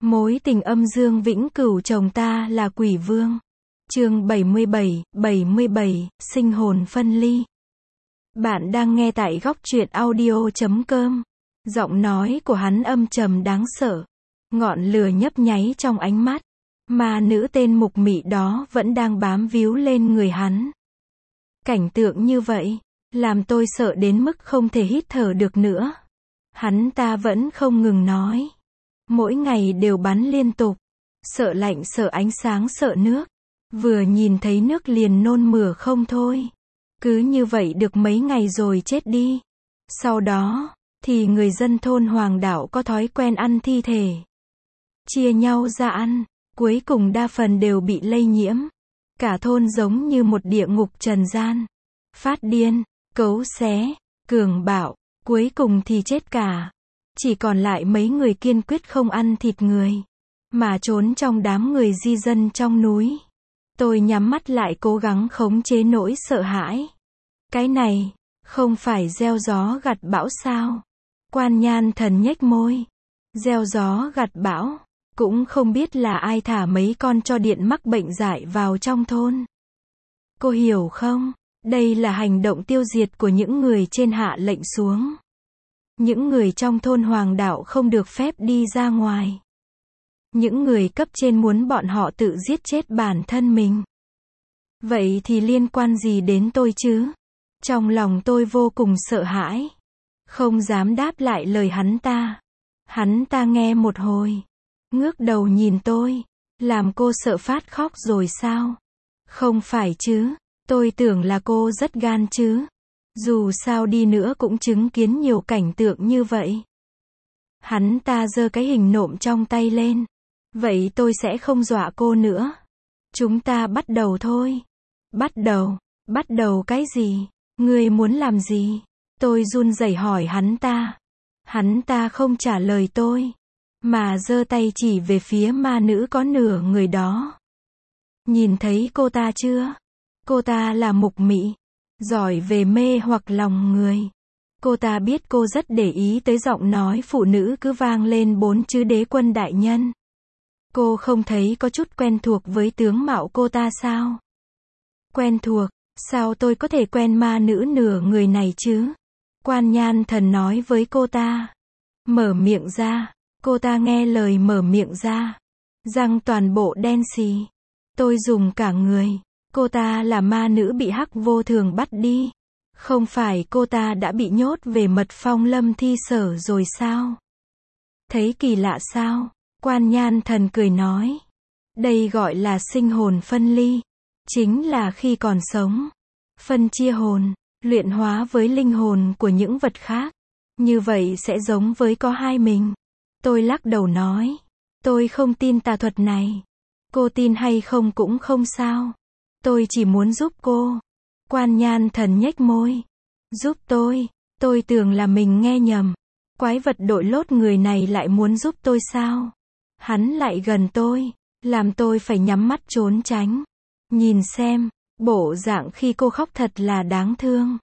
Mối tình âm dương vĩnh cửu chồng ta là quỷ vương. Chương 77, sinh hồn phân ly. Bạn đang nghe tại góc truyện audio.com. Giọng nói của hắn âm trầm đáng sợ. Ngọn lửa nhấp nháy trong ánh mắt. Mà nữ tên mục mị đó vẫn đang bám víu lên người hắn. Cảnh tượng như vậy, làm tôi sợ đến mức không thể hít thở được nữa. Hắn ta vẫn không ngừng nói. Mỗi ngày đều bắn liên tục. Sợ lạnh, sợ ánh sáng, sợ nước. Vừa nhìn thấy nước liền nôn mửa không thôi. Cứ như vậy được mấy ngày rồi chết đi. Sau đó, thì người dân thôn Hoàng Đạo có thói quen ăn thi thể. Chia nhau ra ăn, cuối cùng đa phần đều bị lây nhiễm. Cả thôn giống như một địa ngục trần gian. Phát điên, cấu xé, cường bạo, cuối cùng thì chết cả. Chỉ còn lại mấy người kiên quyết không ăn thịt người, mà trốn trong đám người di dân trong núi. Tôi nhắm mắt lại cố gắng khống chế nỗi sợ hãi. Cái này, không phải gieo gió gặt bão sao? Quan Nhan Thần nhếch môi. Gieo gió gặt bão, cũng không biết là ai thả mấy con cho điện mắc bệnh dại vào trong thôn. Cô hiểu không? Đây là hành động tiêu diệt của những người trên hạ lệnh xuống. Những người trong thôn Hoàng Đạo không được phép đi ra ngoài. Những người cấp trên muốn bọn họ tự giết chết bản thân mình. Vậy thì liên quan gì đến tôi chứ? Trong lòng tôi vô cùng sợ hãi. Không dám đáp lại lời hắn ta. Hắn ta nghe một hồi. Ngước đầu nhìn tôi. Làm cô sợ phát khóc rồi sao? Không phải chứ. Tôi tưởng là cô rất gan chứ. Dù sao đi nữa cũng chứng kiến nhiều cảnh tượng như vậy. Hắn ta giơ cái hình nộm trong tay lên. Vậy tôi sẽ không dọa cô nữa. Chúng ta bắt đầu thôi. Bắt đầu cái gì? Ngươi muốn làm gì? Tôi run rẩy hỏi hắn ta. Hắn ta không trả lời tôi, mà giơ tay chỉ về phía ma nữ có nửa người đó. Nhìn thấy cô ta chưa? Cô ta là Mục Mị. Giỏi về mê hoặc lòng người. Cô ta biết cô rất để ý tới giọng nói phụ nữ cứ vang lên 4 chữ đế quân đại nhân. Cô không thấy có chút quen thuộc với tướng mạo cô ta sao? Quen thuộc? Sao tôi có thể quen ma nữ nửa người này chứ? Quan Nhan Thần nói với cô ta. Mở miệng ra. Cô ta nghe lời mở miệng ra. Răng toàn bộ đen xì. Tôi dùng cả người. Cô ta là ma nữ bị Hắc Vô Thường bắt đi. Không phải cô ta đã bị nhốt về Mật Phong Lâm Thi Sở rồi sao? Thấy kỳ lạ sao? Quan Nhan Thần cười nói. Đây gọi là sinh hồn phân ly. Chính là khi còn sống. Phân chia hồn, luyện hóa với linh hồn của những vật khác. Như vậy sẽ giống với có hai mình. Tôi lắc đầu nói. Tôi không tin tà thuật này. Cô tin hay không cũng không sao. Tôi chỉ muốn giúp cô. Quan Nhan Thần nhếch môi. Giúp tôi tưởng là mình nghe nhầm. Quái vật đội lốt người này lại muốn giúp tôi sao? Hắn lại gần tôi, làm tôi phải nhắm mắt trốn tránh. Nhìn xem, bộ dạng khi cô khóc thật là đáng thương.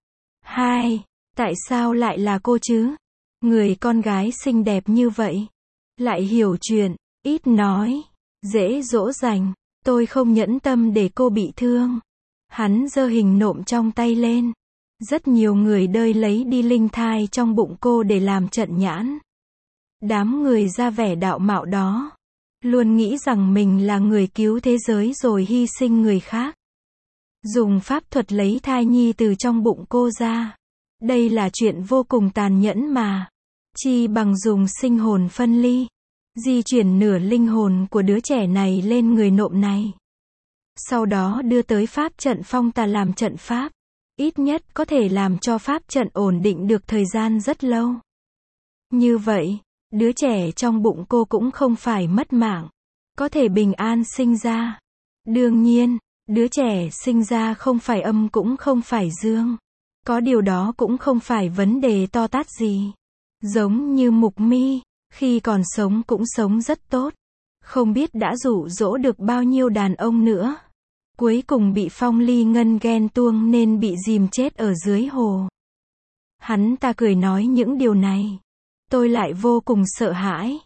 Tại sao lại là cô chứ? Người con gái xinh đẹp như vậy, lại hiểu chuyện, ít nói, dễ dỗ dành. Tôi không nhẫn tâm để cô bị thương. Hắn giơ hình nộm trong tay lên. Rất nhiều người đơi lấy đi linh thai trong bụng cô để làm trận nhãn. Đám người ra vẻ đạo mạo đó, luôn nghĩ rằng mình là người cứu thế giới rồi hy sinh người khác. Dùng pháp thuật lấy thai nhi từ trong bụng cô ra. Đây là chuyện vô cùng tàn nhẫn mà. Chi bằng dùng sinh hồn phân ly. Di chuyển nửa linh hồn của đứa trẻ này lên người nộm này. Sau đó đưa tới pháp trận phong tà làm trận pháp. Ít nhất có thể làm cho pháp trận ổn định được thời gian rất lâu. Như vậy, đứa trẻ trong bụng cô cũng không phải mất mạng. Có thể bình an sinh ra. Đương nhiên, đứa trẻ sinh ra không phải âm cũng không phải dương. Có điều đó cũng không phải vấn đề to tát gì. Giống như Mục Mi, khi còn sống cũng sống rất tốt. Không biết đã dụ dỗ được bao nhiêu đàn ông nữa. Cuối cùng bị Phong Ly Ngân ghen tuông nên bị dìm chết ở dưới hồ. Hắn ta cười nói những điều này. Tôi lại vô cùng sợ hãi.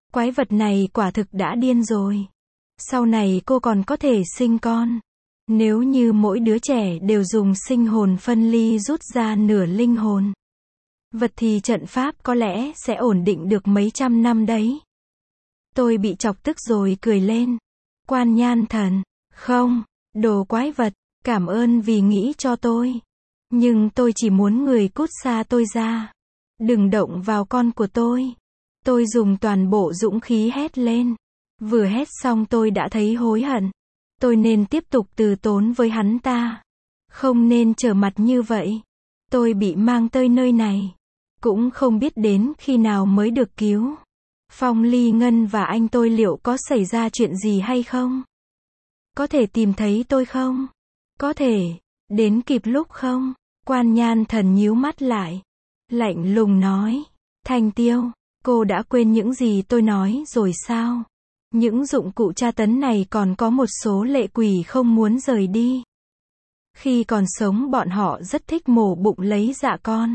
Quái vật này quả thực đã điên rồi. Sau này cô còn có thể sinh con. Nếu như mỗi đứa trẻ đều dùng sinh hồn phân ly rút ra nửa linh hồn vật thì trận pháp có lẽ sẽ ổn định được mấy trăm năm đấy. Tôi bị chọc tức rồi cười lên. Quan Nhan Thần, không, đồ quái vật, cảm ơn vì nghĩ cho tôi. Nhưng tôi chỉ muốn người cút xa tôi ra. Đừng động vào con của tôi. Tôi dùng toàn bộ dũng khí hét lên. Vừa hét xong tôi đã thấy hối hận. Tôi nên tiếp tục từ tốn với hắn ta. Không nên trở mặt như vậy. Tôi bị mang tới nơi này. Cũng không biết đến khi nào mới được cứu. Phong Ly Ngân và anh tôi liệu có xảy ra chuyện gì hay không? Có thể tìm thấy tôi không? Có thể. Đến kịp lúc không? Quan Nhan Thần nhíu mắt lại. Lạnh lùng nói. Thanh Tiêu, cô đã quên những gì tôi nói rồi sao? Những dụng cụ tra tấn này còn có một số lệ quỷ không muốn rời đi. Khi còn sống bọn họ rất thích mổ bụng lấy dạ con.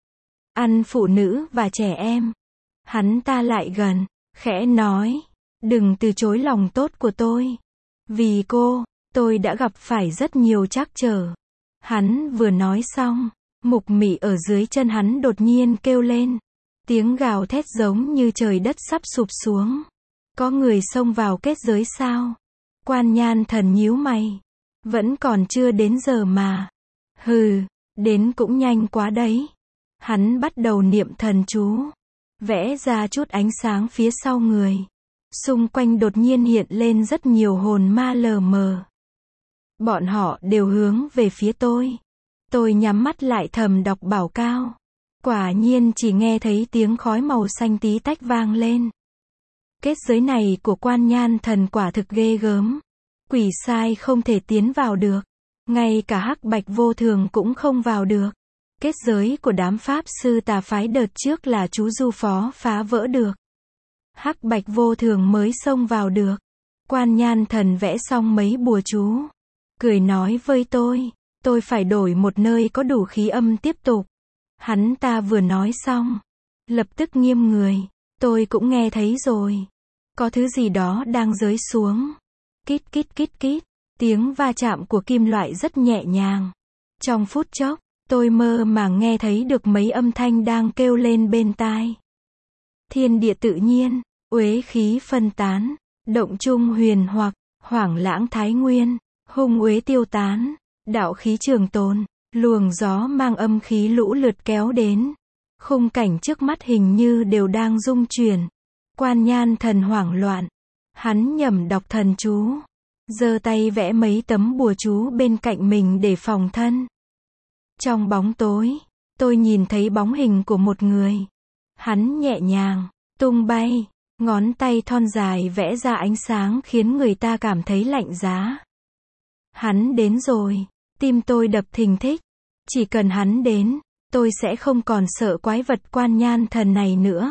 Ăn phụ nữ và trẻ em. Hắn ta lại gần, khẽ nói. Đừng từ chối lòng tốt của tôi. Vì cô, tôi đã gặp phải rất nhiều trắc trở. Hắn vừa nói xong, Mục Mị ở dưới chân hắn đột nhiên kêu lên. Tiếng gào thét giống như trời đất sắp sụp xuống. Có người xông vào kết giới sao? Quan Nhan Thần nhíu mày. Vẫn còn chưa đến giờ mà. Hừ, đến cũng nhanh quá đấy. Hắn bắt đầu niệm thần chú. Vẽ ra chút ánh sáng phía sau người. Xung quanh đột nhiên hiện lên rất nhiều hồn ma lờ mờ. Bọn họ đều hướng về phía tôi. Tôi nhắm mắt lại thầm đọc bảo cao. Quả nhiên chỉ nghe thấy tiếng khói màu xanh tí tách vang lên. Kết giới này của Quan Nhan Thần quả thực ghê gớm. Quỷ sai không thể tiến vào được. Ngay cả Hắc Bạch Vô Thường cũng không vào được. Kết giới của đám pháp sư tà phái đợt trước là chú Du Phó phá vỡ được. Hắc Bạch Vô Thường mới xông vào được. Quan Nhan Thần vẽ xong mấy bùa chú. Cười nói với tôi phải đổi một nơi có đủ khí âm tiếp tục. Hắn ta vừa nói xong. Lập tức nghiêm người. Tôi cũng nghe thấy rồi. Có thứ gì đó đang rơi xuống. Kít kít kít kít. Tiếng va chạm của kim loại rất nhẹ nhàng. Trong phút chốc, tôi mơ màng nghe thấy được mấy âm thanh đang kêu lên bên tai. Thiên địa tự nhiên, uế khí phân tán, động trung huyền hoặc, hoảng lãng thái nguyên, hung uế tiêu tán, đạo khí trường tồn, luồng gió mang âm khí lũ lượt kéo đến. Khung cảnh trước mắt hình như đều đang rung chuyển. Quan Nhan Thần hoảng loạn. Hắn nhẩm đọc thần chú. Giơ tay vẽ mấy tấm bùa chú bên cạnh mình để phòng thân. Trong bóng tối, tôi nhìn thấy bóng hình của một người. Hắn nhẹ nhàng, tung bay, ngón tay thon dài vẽ ra ánh sáng khiến người ta cảm thấy lạnh giá. Hắn đến rồi, tim tôi đập thình thịch. Chỉ cần hắn đến, tôi sẽ không còn sợ quái vật Quan Nhan Thần này nữa.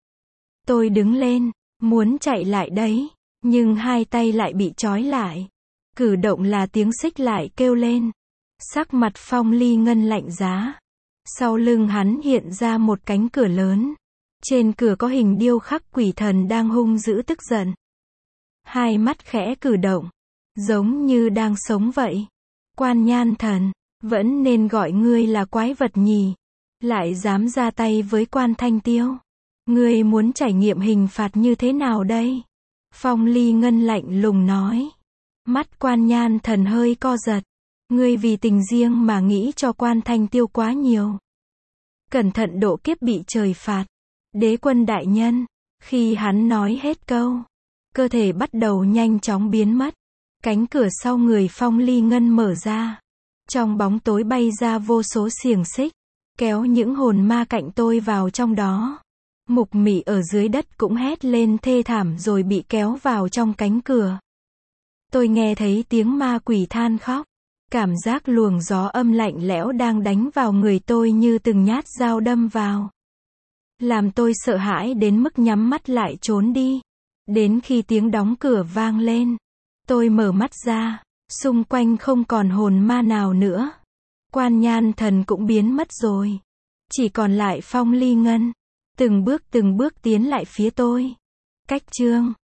Tôi đứng lên, muốn chạy lại đấy, nhưng hai tay lại bị trói lại. Cử động là tiếng xích lại kêu lên. Sắc mặt Phong Ly Ngân lạnh giá. Sau lưng hắn hiện ra một cánh cửa lớn. Trên cửa có hình điêu khắc quỷ thần đang hung dữ tức giận. Hai mắt khẽ cử động, giống như đang sống vậy. Quan Nhan Thần, vẫn nên gọi ngươi là quái vật nhỉ. Lại dám ra tay với Quan Thanh Tiêu. Ngươi muốn trải nghiệm hình phạt như thế nào đây? Phong Ly Ngân lạnh lùng nói. Mắt Quan Nhan Thần hơi co giật. Ngươi vì tình riêng mà nghĩ cho Quan Thanh Tiêu quá nhiều. Cẩn thận độ kiếp bị trời phạt. Đế quân đại nhân. Khi hắn nói hết câu, cơ thể bắt đầu nhanh chóng biến mất. Cánh cửa sau người Phong Ly Ngân mở ra. Trong bóng tối bay ra vô số xiềng xích, kéo những hồn ma cạnh tôi vào trong đó. Mục Mị ở dưới đất cũng hét lên thê thảm rồi bị kéo vào trong cánh cửa. Tôi nghe thấy tiếng ma quỷ than khóc. Cảm giác luồng gió âm lạnh lẽo đang đánh vào người tôi như từng nhát dao đâm vào. Làm tôi sợ hãi đến mức nhắm mắt lại trốn đi. Đến khi tiếng đóng cửa vang lên, tôi mở mắt ra, xung quanh không còn hồn ma nào nữa. Quan Nhan Thần cũng biến mất rồi. Chỉ còn lại Phong Ly Ngân, từng bước tiến lại phía tôi. cách chương